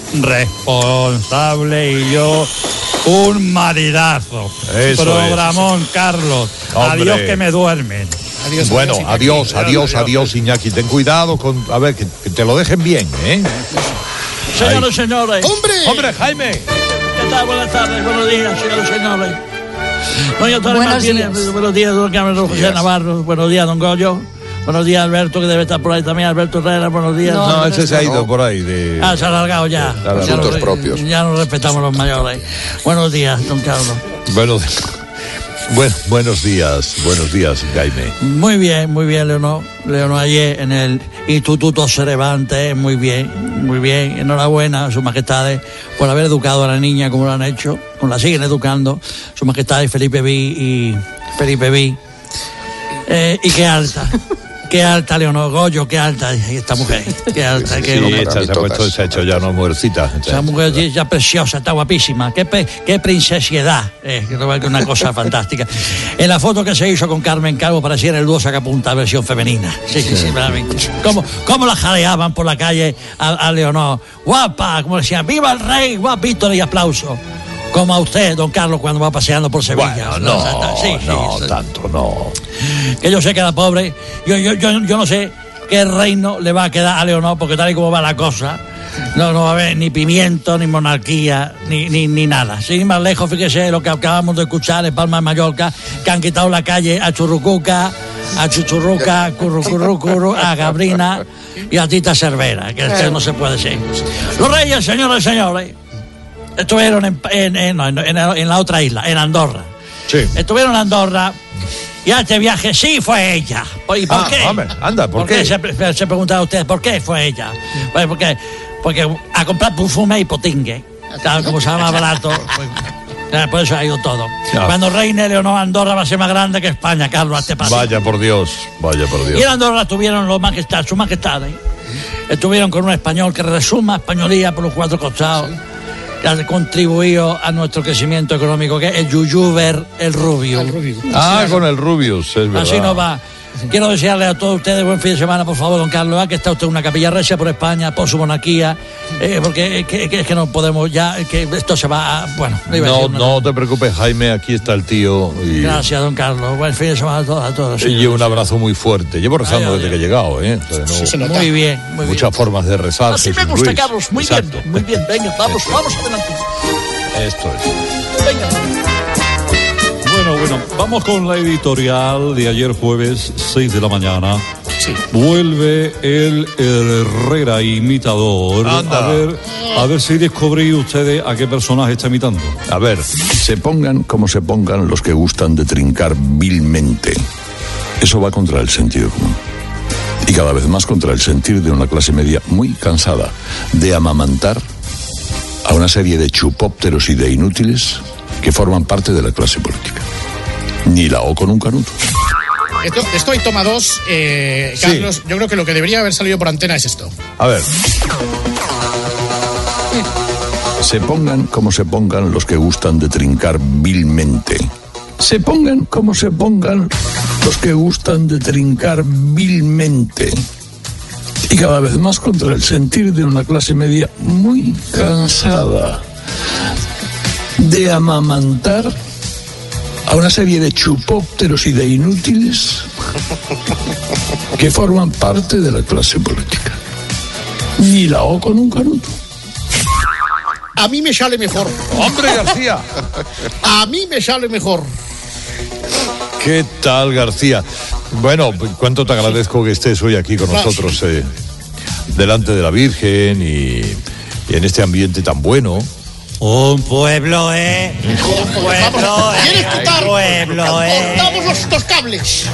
responsable y yo un maridazo. Eso Programón, es. Carlos. Hombre. Adiós que me duermen. Adiós, bueno, adiós, adiós, adiós, adiós, Iñaki. Ten cuidado con, a ver, que, que te lo dejen bien, ¿eh? Señores, señores. ¡Hombre! ¡Hombre, Jaime! ¿Qué tal? Buenas tardes, buenos días, señores, señores. Doña Tony Buenos Martínez, días. buenos días, don Carlos José Navarro, buenos días, don Goyo. Buenos días, Alberto, que debe estar por ahí también. Alberto Herrera, buenos días. No, no ese se ha ido no. por ahí. De... Ah, se ha alargado ya. De asuntos ya propios. Ya nos respetamos los mayores. Buenos días, don Carlos. Bueno, bueno, buenos días, buenos días, Jaime. Muy bien, muy bien, Leonor. Leonor, ayer en el Instituto Cervantes, muy bien, muy bien. Enhorabuena, Sus Majestades, por haber educado a la niña como lo han hecho, como la siguen educando. Sus Majestades Felipe V y Felipe V. Eh, y qué alta. Qué alta, Leonor Goyo, qué alta esta mujer. Qué alta. Sí, qué sí, esta se ha puesto, se ha hecho ya una mujercita. Esa mujer ya, ya preciosa, está guapísima. Qué, pe, qué princesiedad. Eh, que es una cosa fantástica. En la foto que se hizo con Carmen Calvo parecía en el dúo Sacapunta, versión femenina. Sí, sí, sí, realmente. ¿Cómo, cómo la jadeaban por la calle a, a Leonor? Guapa, como decían, ¡viva el rey! Guapito y aplauso. Como a usted, don Carlos, cuando va paseando por Sevilla. Bueno, no, sí, no, sí, tanto, no. Que yo sé que la pobre, yo, yo, yo, yo no sé qué reino le va a quedar a Leonor, porque tal y como va la cosa, no, no va a haber ni pimiento, ni monarquía, ni, ni, ni nada. Sin más lejos, fíjese lo que acabamos de escuchar en Palma de Mallorca, que han quitado la calle a Churrucuca, a Chuchurruca, Currucurrucurru, a Gabrina y a Tita Cervera, que esto no se puede ser. Los reyes, señores y señores, estuvieron en, en, en, en, en la otra isla, en Andorra. Sí. Estuvieron en Andorra y a este viaje sí fue ella. ¿Y por ah, qué? Hombre, anda, ¿por, ¿Por qué? qué? Se, se preguntan ustedes, ¿por qué fue ella? Pues porque, porque a comprar perfume y potingue. Claro, como se llama barato, pues, por eso ha ido todo. No. Cuando reine Leonor, Andorra va a ser más grande que España, Carlos, hazte paso. Vaya por Dios, vaya por Dios. Y en Andorra estuvieron los majestades, sus majestades. Estuvieron con un español que resuma españolía por los cuatro costados. Sí. Que ha contribuido a nuestro crecimiento económico, que es el Youtuber, el Rubio. El Rubio. Ah, así, con el Rubius, es verdad. Así nos va. Quiero desearle a todos ustedes buen fin de semana, por favor, don Carlos, que está usted en una capilla recia por España, por su monarquía, eh, porque es que, que, que no podemos ya, que esto se va a, bueno. No, no, no te preocupes, Jaime, aquí está el tío. Y... Gracias, don Carlos, buen fin de semana a todos. A todos y señores. Un abrazo muy fuerte. Llevo rezando ay, desde ay, que he llegado, ¿eh? Entonces, no, muy bien, muy muchas bien. formas de rezar. Así Jesús me gusta, Luis. Carlos, muy Exacto. bien, muy bien, venga, vamos, Esto vamos adelante. Esto es. Venga. Bueno, bueno, vamos con la editorial de ayer jueves, seis de la mañana. Sí. Vuelve el Herrera imitador. Anda. A ver, a ver si descubrí ustedes a qué personaje está imitando. A ver, se pongan como se pongan los que gustan de trincar vilmente. Eso va contra el sentido común. Y cada vez más contra el sentir de una clase media muy cansada de amamantar a una serie de chupópteros y de inútiles que forman parte de la clase política. Ni la O con un canuto. Esto, esto hay toma dos, eh, Carlos. Sí. Yo creo que lo que debería haber salido por antena es esto. A ver. Se pongan como se pongan los que gustan de trincar vilmente. Se pongan como se pongan los que gustan de trincar vilmente. Y cada vez más contra el sentir de una clase media muy cansada de amamantar a una serie de chupópteros y de inútiles que forman parte de la clase política. Ni la O con un canuto. A mí me sale mejor. ¡Hombre, García! A mí me sale mejor. ¿Qué tal, García? Bueno, cuánto te agradezco que estés hoy aquí con nosotros, eh, delante de la Virgen y, y en este ambiente tan bueno. Un pueblo, ¿eh? Un pueblo, ¿eh? ¿Quieres quitar? Un pueblo, ¿eh? Cortamos los dos cables.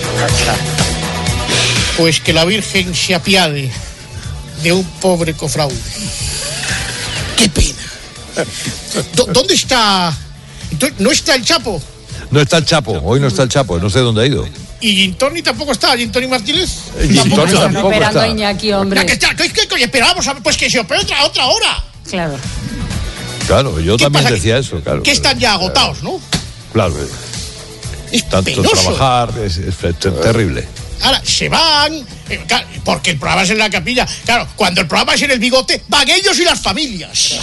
Pues que la Virgen se apiade de un pobre cofraude. ¡Qué pena! D- ¿Dónde está? ¿No está el Chapo? No está el Chapo, hoy no está el Chapo, no sé dónde ha ido. ¿Y Gin Toni tampoco está? ¿Gin Toni Martínez? Gin Toni tampoco está. A Iñaki, hombre. Ya, que está, ¿qué, qué, qué, pero vamos a ver, pues que se opere otra, otra hora. Claro. Claro, yo también pasa? decía eso, claro. Que están ya agotados, ¿no? Claro. Es tanto penoso. trabajar, es, es, es terrible. Ahora, se van, eh, claro, porque el programa es en la capilla. Claro, cuando el programa es en el Bigote, van ellos y las familias.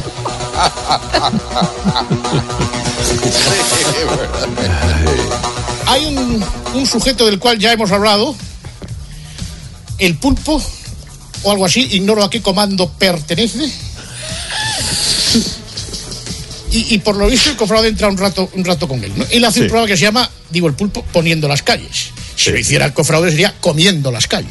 Hay un, un sujeto del cual ya hemos hablado, el Pulpo, o algo así, ignoro a qué comando pertenece. Y, y por lo visto el cofrade entra un rato, un rato con él, ¿no? Él hace sí. un programa que se llama, digo, el Pulpo, Poniendo las calles. Si sí. lo hiciera el cofrade sería Comiendo las calles.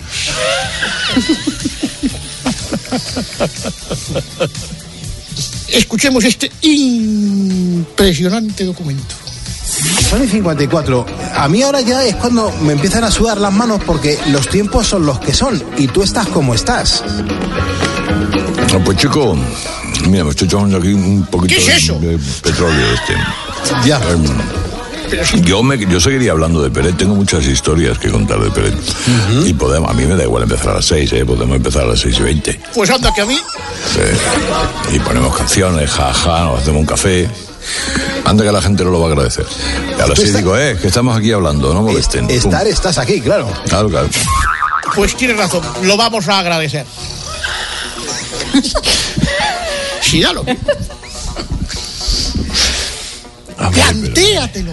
Escuchemos este impresionante documento. Son y cincuenta y cuatro. A mí ahora ya es cuando me empiezan a sudar las manos porque los tiempos son los que son y tú estás como estás. No, pues chico, mira, me estoy tomando aquí un poquito ¿Qué es eso? de petróleo este. Ya. Um, yo, me, yo seguiría hablando de Peret, tengo muchas historias que contar de Peret. Uh-huh. Y podemos, a mí me da igual empezar a las seis, ¿eh? Podemos empezar a las seis y veinte. Pues anda que a mí. Sí. Y ponemos canciones, jaja, nos hacemos un café. Anda que la gente no lo va a agradecer. Y a las seis digo, eh, que estamos aquí hablando, no molesten. Estar, Pum. estás aquí, claro. Claro, claro. Pues tienes razón, lo vamos a agradecer. Sí, dalo. Plantéatelo.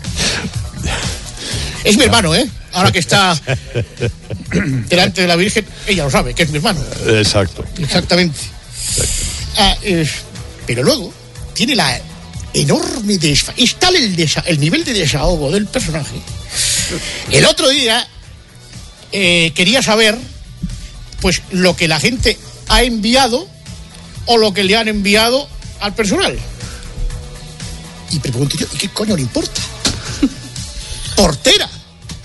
Es mi hermano, ¿eh? Ahora que está delante de la Virgen, ella lo sabe, que es mi hermano. Exacto. Exactamente. Exacto. Ah, eh, pero luego tiene la enorme desfa. Es tal el, desa- el nivel de desahogo del personaje. El otro día eh, quería saber, pues, lo que la gente ha enviado o lo que le han enviado al personal. Y me pregunto yo, ¿y qué coño le importa? Portera.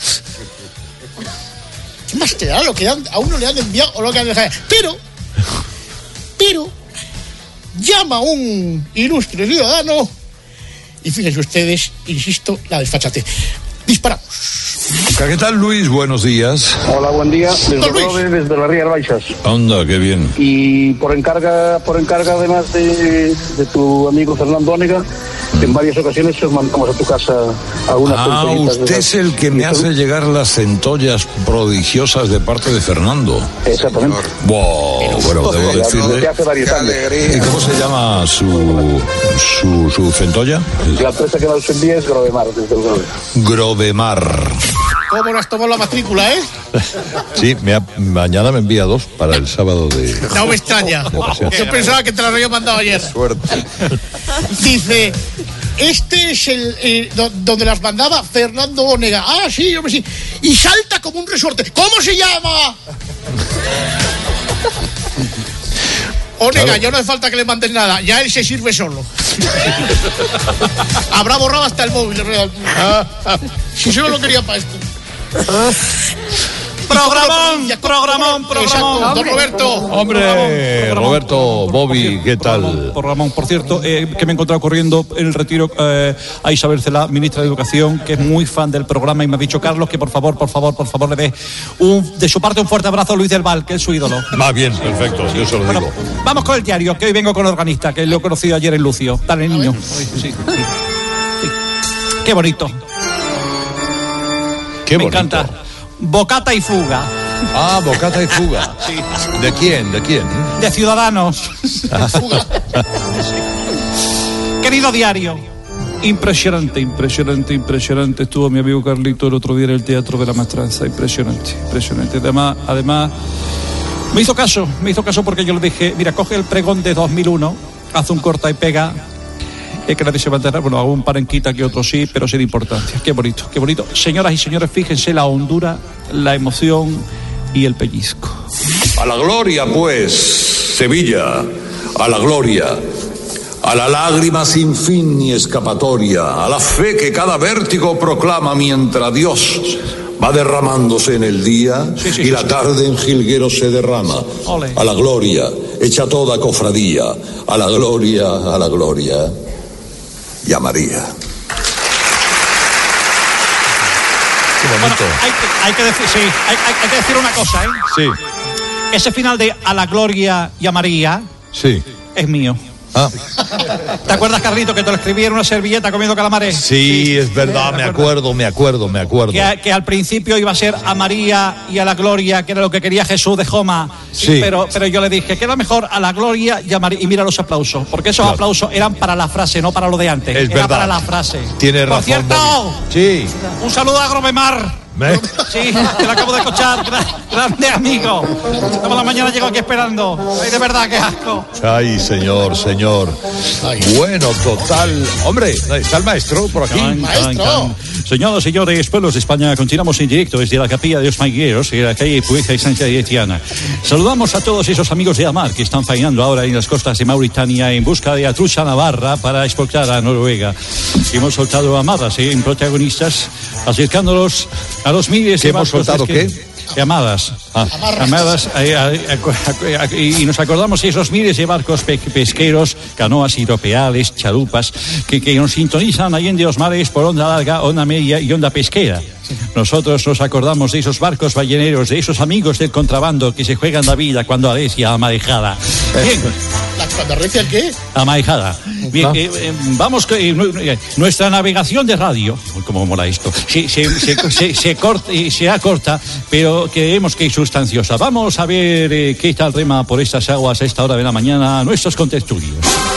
¿Qué más te da lo que han, a uno le han enviado o lo que han dejado? Pero, pero, llama un ilustre ciudadano y fíjense ustedes, insisto, la desfachatez. Disparamos. ¿Qué tal, Luis? Buenos días. Hola, buen día. Desde, Rode, desde las Rías Baixas. Anda, qué bien. Y por encarga, por encarga además de, de tu amigo Fernando Onega, en varias ocasiones os mandamos a tu casa algunas Ah, usted es el que me hace llegar las centollas prodigiosas de parte de Fernando. Exactamente. Wow, bueno, debo decirle. ¿Y cómo se llama su su, su centolla? La empresa que nos envía es Grovemar, desde el Grove. Grovemar. ¿Cómo nos tomó la matrícula, eh? Sí, me ha, mañana me envía dos para el sábado de... No me extraña. Yo pensaba que te las había mandado ayer. Suerte. Dice, este es el eh, do, donde las mandaba Fernando Onega. Ah, sí, hombre, sí. Y salta como un resorte. ¿Cómo se llama? Onega, claro. Ya no hace falta que le mandes nada. Ya él se sirve solo. Habrá borrado hasta el móvil. Si solo lo quería para esto. Programón, programón, programón. Don Roberto. Hombre, Roberto, Bobby, ¿qué tal? Por Ramón, por cierto, eh, que me he encontrado corriendo en el retiro eh, a Isabel Cela, ministra de Educación, que es muy fan del programa y me ha dicho, Carlos, que por favor, por favor, por favor le dé un, de su parte un fuerte abrazo a Luis del Val, que es su ídolo. Va bien, perfecto, yo se lo bueno, digo. Vamos con el diario, que hoy vengo con el organista, que lo he conocido ayer en Lucio. Dale, niño. Sí, sí, sí. Sí. Qué bonito. Qué me bonito. encanta. Bocata y fuga. Ah, Bocata y fuga. Sí. ¿De quién? ¿De quién? De Ciudadanos. Fuga. Querido diario. Impresionante, impresionante, impresionante. Estuvo mi amigo Carlito el otro día en el Teatro de la Maestranza. Impresionante, impresionante. Además, además, me hizo caso, me hizo caso porque yo le dije, mira, coge el pregón de dos mil uno, haz un corta y pega. Es que nadie se va a enterar, bueno, hago un parenquita que otro sí, pero sin importancia. Qué bonito, qué bonito. Señoras y señores, fíjense la hondura, la emoción y el pellizco. A la gloria, pues, Sevilla, a la gloria, a la lágrima sin fin ni escapatoria, a la fe que cada vértigo proclama mientras Dios va derramándose en el día sí, sí, y sí, la sí. tarde en jilgueros se derrama. Ole. A la gloria, hecha toda cofradía, a la gloria, a la gloria. Y a María. bonito. Hay que, hay que decir, sí, hay, hay- hay que decir una cosa, ¿eh? Sí, Ese final de A la Gloria y a María sí. es mío. Ah, ¿Te acuerdas, Carlito, que te lo escribí en una servilleta comiendo calamares? sí, es verdad, me acuerdo, me acuerdo, me acuerdo. Que, a- que al principio iba a ser a María y a la Gloria, que era lo que quería Jesús de Joma. Sí. Pero, pero yo le dije que era mejor a la Gloria y a María. Y mira los aplausos, porque esos Claro. aplausos eran para la frase, no para lo de antes. Es era verdad. para la frase. Tiene Por razón. cierto, Bobby. Sí. un saludo a Agromemar. ¿Me? Sí, que lo acabo de escuchar. Gra- grande amigo. Toda la mañana llego aquí esperando. Ay, de verdad, qué asco. Ay, señor, señor. Bueno, total. Hombre, está el maestro por aquí. Can, can, can. Señoras y señores, pueblos de España, continuamos en directo desde la capilla de los Maigueros, en la calle Pueja y Sánchez de Etiana. Saludamos a todos esos amigos de Amar que están faenando ahora en las costas de Mauritania en busca de atrucha navarra para exportar a Noruega. Hemos soltado amadas ¿eh? en protagonistas, acercándolos a los miles ¿Qué de hemos barcos soltado pesque- qué? Amadas. Ah. Amadas. eh, eh, eh, eh, y nos acordamos de esos miles de barcos pe- pesqueros, canoas hidropeales, chalupas, que, que nos sintonizan ahí en los mares por onda larga, onda media y onda pesquera. Nosotros nos acordamos de esos barcos balleneros, de esos amigos del contrabando que se juegan la vida cuando arecia amarejada. Bien. ¿La cuando arrecia el qué? Amarejada. Bien, eh, eh, vamos, que, eh, nu- eh, nuestra navegación de radio, uy, cómo mola esto, se, se, se, se, se corta, eh, se acorta, pero creemos que es sustanciosa. Vamos a ver eh, qué tal rema por estas aguas a esta hora de la mañana nuestros contertulios.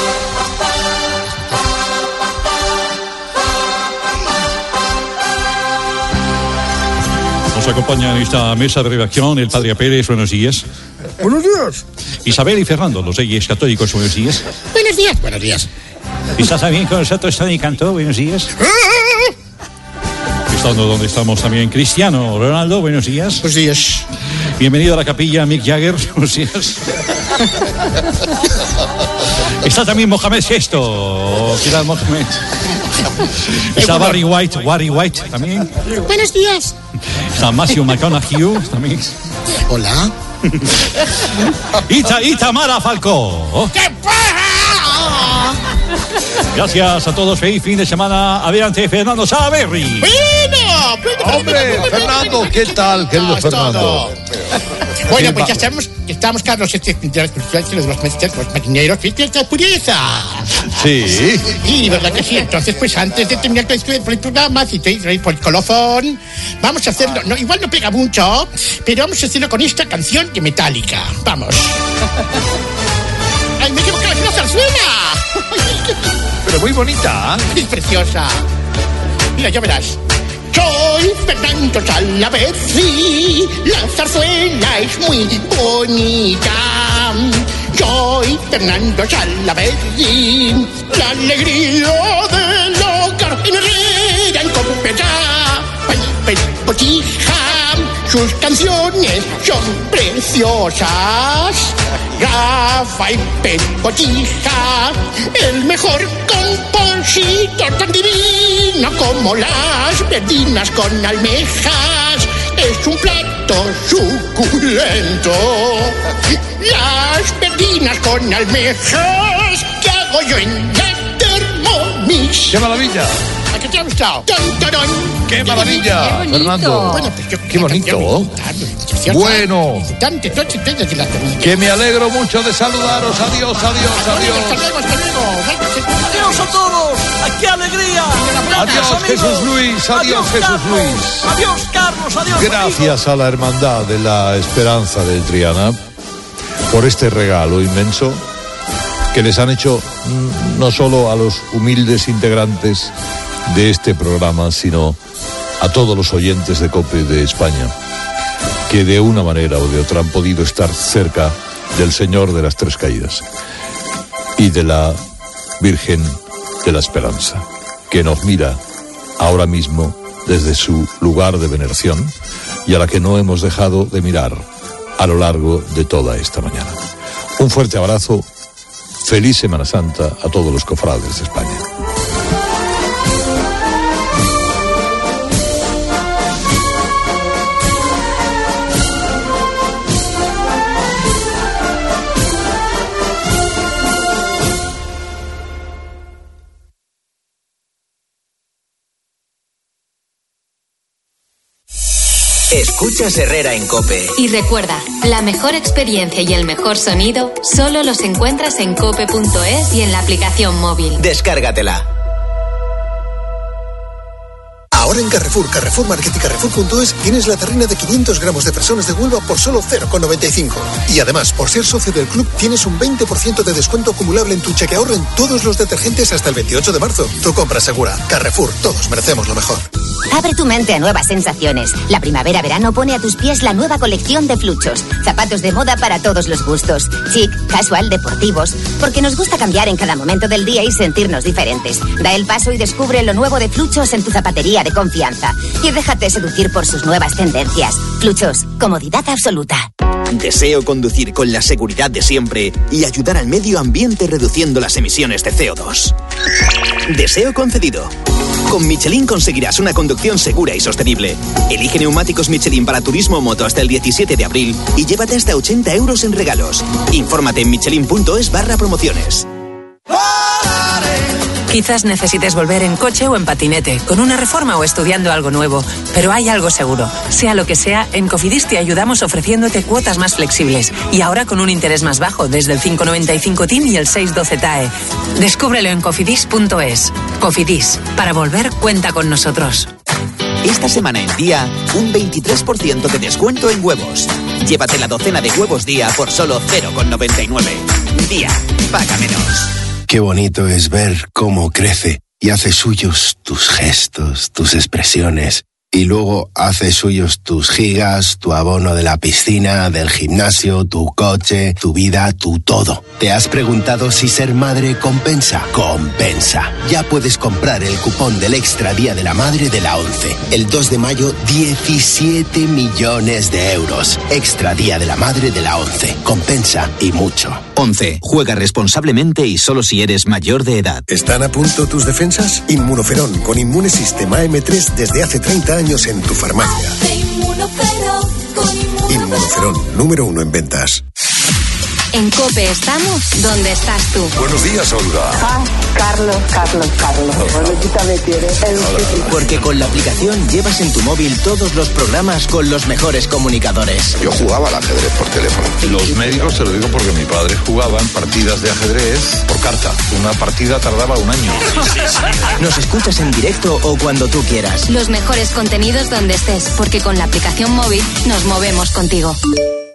Nos acompaña en esta mesa de redacción el padre Pérez, buenos días. Buenos días. Isabel y Fernando, los reyes católicos, buenos días. Buenos días. Buenos días. ¿Estás también con nosotros, Tony Cantó? Buenos días. Estando donde estamos también Cristiano Ronaldo, buenos días. Buenos días. Bienvenido a la capilla Mick Jagger, buenos días. Está también Mohamed Sexto. ¿Qué tal, Mohamed? Está Barry White, Barry White también. Buenos días. Está Matthew McConaughey también. Hola. Y, Ta- y Tamara Falcó. ¿Qué pasa? Gracias a todos, feliz fin de semana. Adelante, Fernando Salaberry. Bueno, bueno, Hombre, Fernando, ¿qué tal, querido No, es Fernando? todo. Bueno, pues ya estamos, ya estamos, Carlos, este, de los los marineros, ¿viste? ¡Qué pureza! Sí. Y verdad que sí. Entonces, pues antes de terminar con el programa, si te por el colofón, vamos a hacerlo. No, igual no pega mucho, pero vamos a hacerlo con esta canción de Metallica. Vamos. ¡Ay, me he equivocado! ¡Es una zarzuela! Pero muy bonita. Es preciosa. Mira, ya verás. Soy Fernando Salaverry, la zarzuela es muy bonita. Soy Fernando Salaverry, la alegría del hogar en Herrera, en Copeta, Potija. Sus canciones son preciosas. Rafa y Potija, el mejor compositor tan divino como las verdinas con almejas. Es un plato suculento. Las verdinas con almejas que hago yo en la Thermomix. ¡Qué maravilla! ¿A qué te ha gustado? ¡Tan, tarán! ¡Qué maravilla, Qué bonito. Fernando! Bueno, pues yo- ¡Qué bonito! Preciosa. Bueno. Tanto, tanto, tanto de la Thermomix. Que me alegro mucho de saludaros. Adiós, adiós, Hasta adiós. luego, hasta luego. ¡Adiós a todos! ¡Qué alegría! Adiós, amigos. Jesús Luis. Adiós, Jesús Carlos. Luis. Adiós, Carlos. Adiós, Gracias a la Hermandad de la Esperanza de Triana por este regalo inmenso que les han hecho mm, no solo a los humildes integrantes de este programa, sino a todos los oyentes de COPE de España, que de una manera o de otra han podido estar cerca del Señor de las Tres Caídas y de la Virgen de la Esperanza, que nos mira ahora mismo desde su lugar de veneración y a la que no hemos dejado de mirar a lo largo de toda esta mañana. Un fuerte abrazo, feliz Semana Santa a todos los cofrades de España. Escuchas Herrera en COPE. Y recuerda, la mejor experiencia y el mejor sonido solo los encuentras en cope punto es y en la aplicación móvil. Descárgatela. Ahora en Carrefour, Carrefour Market y Carrefour punto es tienes la terrina de quinientos gramos de personas de Huelva por solo cero coma noventa y cinco. Y además, por ser socio del club, tienes un veinte por ciento de descuento acumulable en tu cheque ahorro en todos los detergentes hasta el veintiocho de marzo. Tu compra segura. Carrefour, todos merecemos lo mejor. Abre tu mente a nuevas sensaciones. La primavera-verano pone a tus pies la nueva colección de Fluchos. Zapatos de moda para todos los gustos. Chic, casual, deportivos. Porque nos gusta cambiar en cada momento del día y sentirnos diferentes. Da el paso y descubre lo nuevo de Fluchos en tu zapatería de confianza. Y déjate seducir por sus nuevas tendencias. Fluchos, comodidad absoluta. Deseo conducir con la seguridad de siempre y ayudar al medio ambiente reduciendo las emisiones de C O dos. Deseo concedido. Con Michelin conseguirás una conducción segura y sostenible. Elige neumáticos Michelin para turismo o moto hasta el diecisiete de abril y llévate hasta ochenta euros en regalos. Infórmate en michelin punto es barra promociones. Quizás necesites volver en coche o en patinete, con una reforma o estudiando algo nuevo, pero hay algo seguro. Sea lo que sea, en Cofidis te ayudamos ofreciéndote cuotas más flexibles y ahora con un interés más bajo, desde el cinco coma noventa y cinco T I M y el seis coma doce T A E. Descúbrelo en cofidis punto es. Cofidis, para volver cuenta con nosotros. Esta semana en Día, un veintitrés por ciento de descuento en huevos. Llévate la docena de huevos Día por solo cero coma noventa y nueve. Día, paga menos. Qué bonito es ver cómo crece y hace suyos tus gestos, tus expresiones. Y luego hace suyos tus gigas, tu abono de la piscina, del gimnasio, tu coche, tu vida, tu todo. ¿Te has preguntado si ser madre compensa? Compensa. Ya puedes comprar el cupón del Extra Día de la Madre de la ONCE. El dos de mayo, diecisiete millones de euros. Extra Día de la Madre de la ONCE. Compensa y mucho. ONCE. Juega responsablemente y solo si eres mayor de edad. ¿Están a punto tus defensas? Inmunoferón con Inmunesystem A M tres desde hace treinta años en tu farmacia. Inmunoferón, número uno en ventas. En COPE estamos donde estás tú. Buenos días, Olga. Ah, Carlos, Carlos, Carlos. Bonita me quiere. Porque con la aplicación llevas en tu móvil todos los programas con los mejores comunicadores. Yo jugaba al ajedrez por teléfono. Los médicos, se lo digo porque mi padre jugaba en partidas de ajedrez por carta. Una partida tardaba un año. Nos escuchas en directo o cuando tú quieras. Los mejores contenidos donde estés, porque con la aplicación móvil nos movemos contigo.